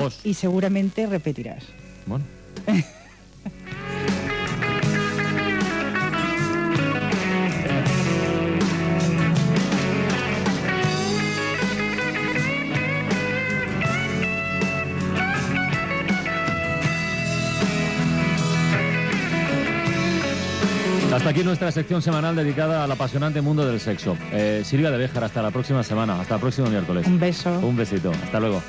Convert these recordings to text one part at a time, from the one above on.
2. Y seguramente repetirás. Bueno. Hasta aquí nuestra sección semanal dedicada al apasionante mundo del sexo. Silvia de Béjar, hasta la próxima semana, hasta el próximo miércoles. Un beso. Un besito, hasta luego.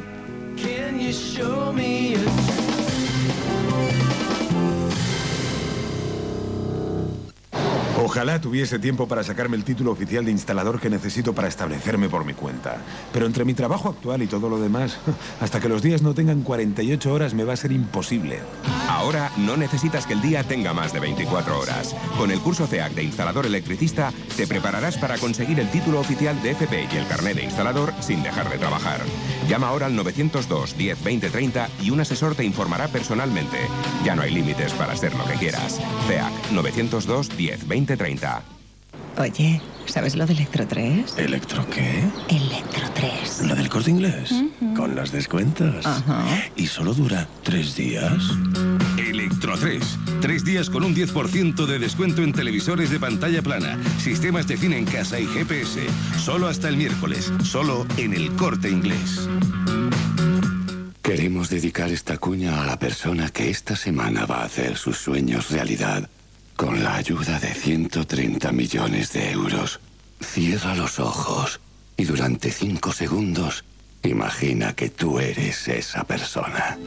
Ojalá tuviese tiempo para sacarme el título oficial de instalador que necesito para establecerme por mi cuenta. Pero entre mi trabajo actual y todo lo demás, hasta que los días no tengan 48 horas me va a ser imposible. Ahora no necesitas que el día tenga más de 24 horas. Con el curso CEAC de instalador electricista te prepararás para conseguir el título oficial de FP y el carnet de instalador sin dejar de trabajar. Llama ahora al 902 10 20 30 y un asesor te informará personalmente. Ya no hay límites para hacer lo que quieras. CEAC 902 10 20 30. Oye, ¿sabes lo de Electro 3? ¿Electro qué? Electro 3. ¿Lo del Corte Inglés? Con los descuentos. Ajá. ¿Y solo dura 3 días? Electro 3. 3 días con un 10% de descuento en televisores de pantalla plana, sistemas de cine en casa y GPS. Solo hasta el miércoles. Solo en el Corte Inglés. Queremos dedicar esta cuña a la persona que esta semana va a hacer sus sueños realidad con la ayuda de 130 millones de euros. Cierra los ojos y durante 5 segundos imagina que tú eres esa persona.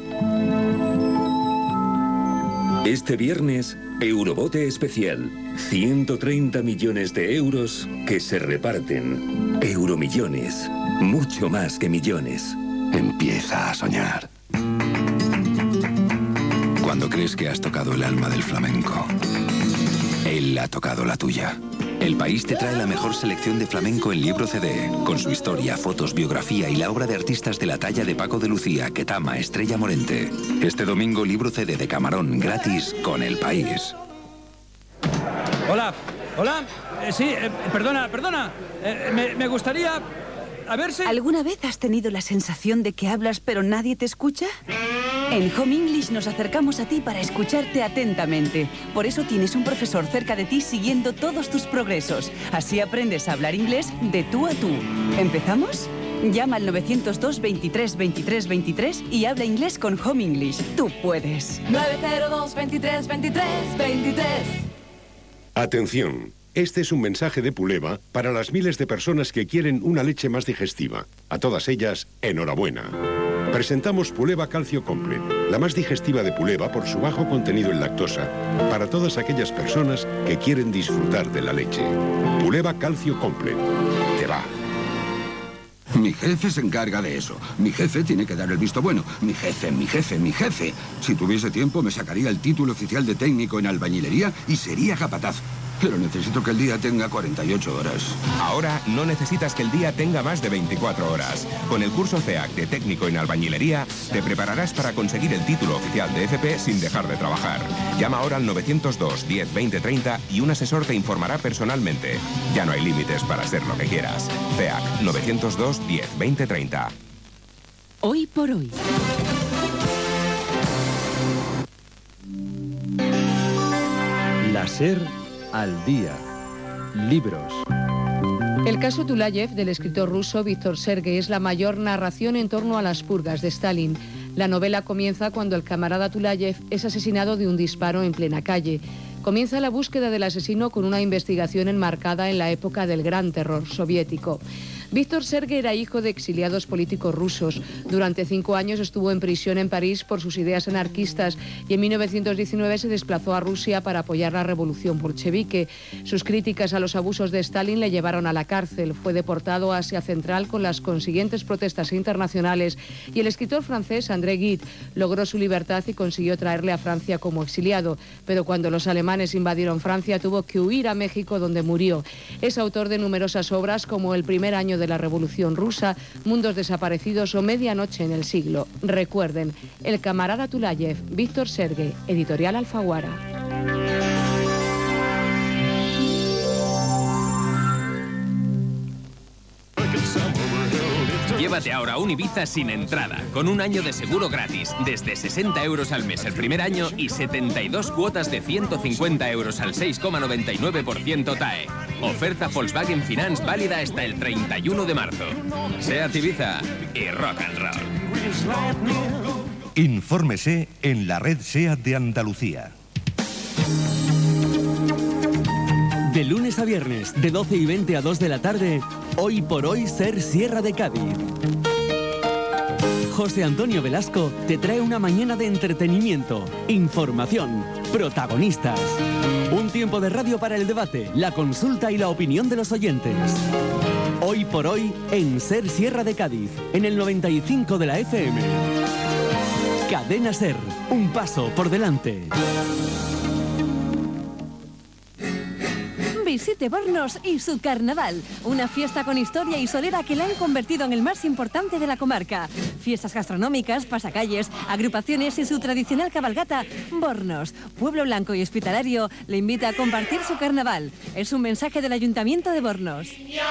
Este viernes, Eurobote especial. 130 millones de euros que se reparten. Euromillones. Mucho más que millones. Empieza a soñar. Cuando crees que has tocado el alma del flamenco, él ha tocado la tuya. El País te trae la mejor selección de flamenco en libro CD, con su historia, fotos, biografía y la obra de artistas de la talla de Paco de Lucía, Ketama, Estrella Morente. Este domingo, libro CD de Camarón, gratis, con El País. Hola, hola, sí, perdona, me gustaría... A ver si... ¿Alguna vez has tenido la sensación de que hablas pero nadie te escucha? En Home English nos acercamos a ti para escucharte atentamente. Por eso tienes un profesor cerca de ti siguiendo todos tus progresos. Así aprendes a hablar inglés de tú a tú. ¿Empezamos? Llama al 902 23 23 23 y habla inglés con Home English. Tú puedes. 902 23 23 23. Atención. Este es un mensaje de Puleva para las miles de personas que quieren una leche más digestiva. A todas ellas, enhorabuena. Presentamos Puleva Calcio Complet, la más digestiva de Puleva por su bajo contenido en lactosa, para todas aquellas personas que quieren disfrutar de la leche. Puleva Calcio Complet. Te va. Mi jefe se encarga de eso. Mi jefe tiene que dar el visto bueno. Mi jefe. Si tuviese tiempo me sacaría el título oficial de técnico en albañilería y sería capataz. Pero necesito que el día tenga 48 horas. Ahora no necesitas que el día tenga más de 24 horas. Con el curso CEAC de técnico en albañilería, te prepararás para conseguir el título oficial de FP sin dejar de trabajar. Llama ahora al 902 10 20 30 y un asesor te informará personalmente. Ya no hay límites para hacer lo que quieras. CEAC 902 10 20 30. Hoy por hoy. La SER al día. Libros. El caso Tulayev del escritor ruso Víctor Sergey es la mayor narración en torno a las purgas de Stalin. La novela comienza cuando el camarada Tulayev es asesinado de un disparo en plena calle. Comienza la búsqueda del asesino con una investigación enmarcada en la época del gran terror soviético. Víctor Sergey era hijo de exiliados políticos rusos. Durante 5 años estuvo en prisión en París por sus ideas anarquistas y en 1919 se desplazó a Rusia para apoyar la revolución bolchevique. Sus críticas a los abusos de Stalin le llevaron a la cárcel. Fue deportado a Asia Central con las consiguientes protestas internacionales y el escritor francés André Gide logró su libertad y consiguió traerle a Francia como exiliado. Pero cuando los alemanes invadieron Francia tuvo que huir a México, donde murió. Es autor de numerosas obras como El primer año de la Revolución Rusa, Mundos desaparecidos o Medianoche en el siglo. Recuerden, El camarada Tulayev, Víctor Sergey, editorial Alfaguara. Lleva Resérvate ahora un Ibiza sin entrada, con un año de seguro gratis, desde 60 euros al mes el primer año y 72 cuotas de 150 euros al 6,99% TAE. Oferta Volkswagen Finance válida hasta el 31 de marzo. SEAT Ibiza y rock and roll. Infórmese en la red SEAT de Andalucía. De lunes a viernes, de 12:20 a 2 de la tarde, Hoy por Hoy Ser Sierra de Cádiz. José Antonio Velasco te trae una mañana de entretenimiento, información, protagonistas. Un tiempo de radio para el debate, la consulta y la opinión de los oyentes. Hoy por Hoy en Ser Sierra de Cádiz, en el 95 de la FM. Cadena Ser, un paso por delante. Visite Bornos y su carnaval, una fiesta con historia y solera que la han convertido en el más importante de la comarca. Fiestas gastronómicas, pasacalles, agrupaciones y su tradicional cabalgata. Bornos, pueblo blanco y hospitalario, le invita a compartir su carnaval. Es un mensaje del Ayuntamiento de Bornos.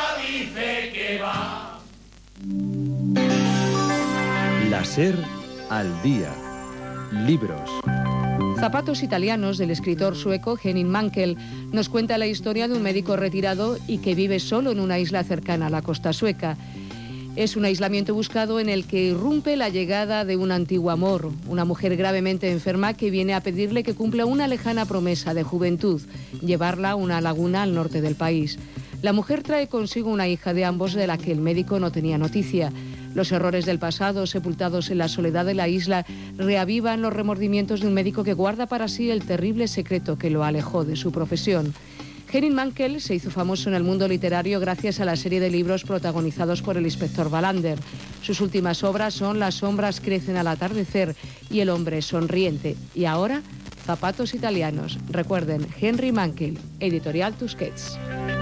La Ser al día. Libros. Zapatos italianos, del escritor sueco Henning Mankell, nos cuenta la historia de un médico retirado y que vive solo en una isla cercana a la costa sueca. Es un aislamiento buscado en el que irrumpe la llegada de un antiguo amor, una mujer gravemente enferma que viene a pedirle que cumpla una lejana promesa de juventud, llevarla a una laguna al norte del país. La mujer trae consigo una hija de ambos de la que el médico no tenía noticia. Los errores del pasado, sepultados en la soledad de la isla, reavivan los remordimientos de un médico que guarda para sí el terrible secreto que lo alejó de su profesión. Henning Mankell se hizo famoso en el mundo literario gracias a la serie de libros protagonizados por el inspector Wallander. Sus últimas obras son Las sombras crecen al atardecer y El hombre sonriente. Y ahora, Zapatos italianos. Recuerden, Henry Mankell, Editorial Tusquets.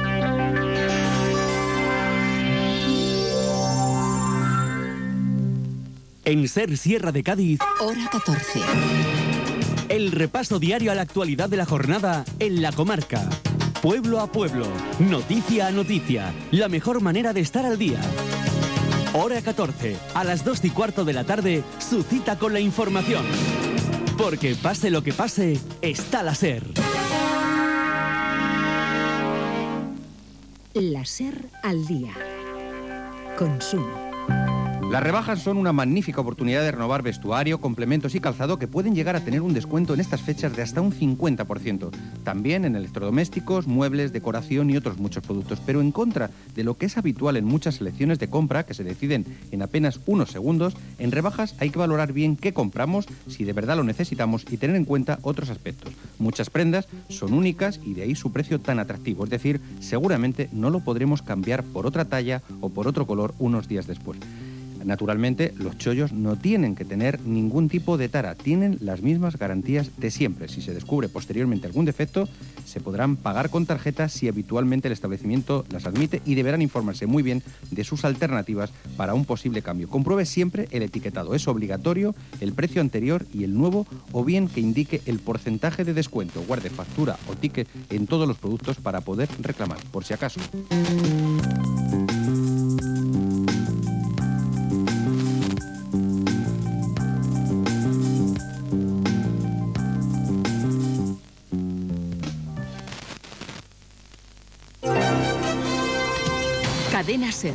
En Ser Sierra de Cádiz, hora 14. El repaso diario a la actualidad de la jornada en la comarca. Pueblo a pueblo, noticia a noticia, la mejor manera de estar al día. Hora 14, a las 2:15 de la tarde, su cita con la información. Porque pase lo que pase, está la Ser. La Ser al día. Consumo. Las rebajas son una magnífica oportunidad de renovar vestuario, complementos y calzado que pueden llegar a tener un descuento en estas fechas de hasta un 50%. También en electrodomésticos, muebles, decoración y otros muchos productos. Pero en contra de lo que es habitual en muchas selecciones de compra, que se deciden en apenas unos segundos, en rebajas hay que valorar bien qué compramos, si de verdad lo necesitamos y tener en cuenta otros aspectos. Muchas prendas son únicas y de ahí su precio tan atractivo. Es decir, seguramente no lo podremos cambiar por otra talla o por otro color unos días después. Naturalmente, los chollos no tienen que tener ningún tipo de tara, tienen las mismas garantías de siempre. Si se descubre posteriormente algún defecto, se podrán pagar con tarjetas si habitualmente el establecimiento las admite y deberán informarse muy bien de sus alternativas para un posible cambio. Compruebe siempre el etiquetado, es obligatorio el precio anterior y el nuevo, o bien que indique el porcentaje de descuento. Guarde factura o ticket en todos los productos para poder reclamar, por si acaso. Cadena Ser.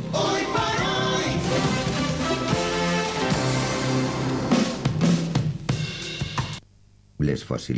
Les fósiles.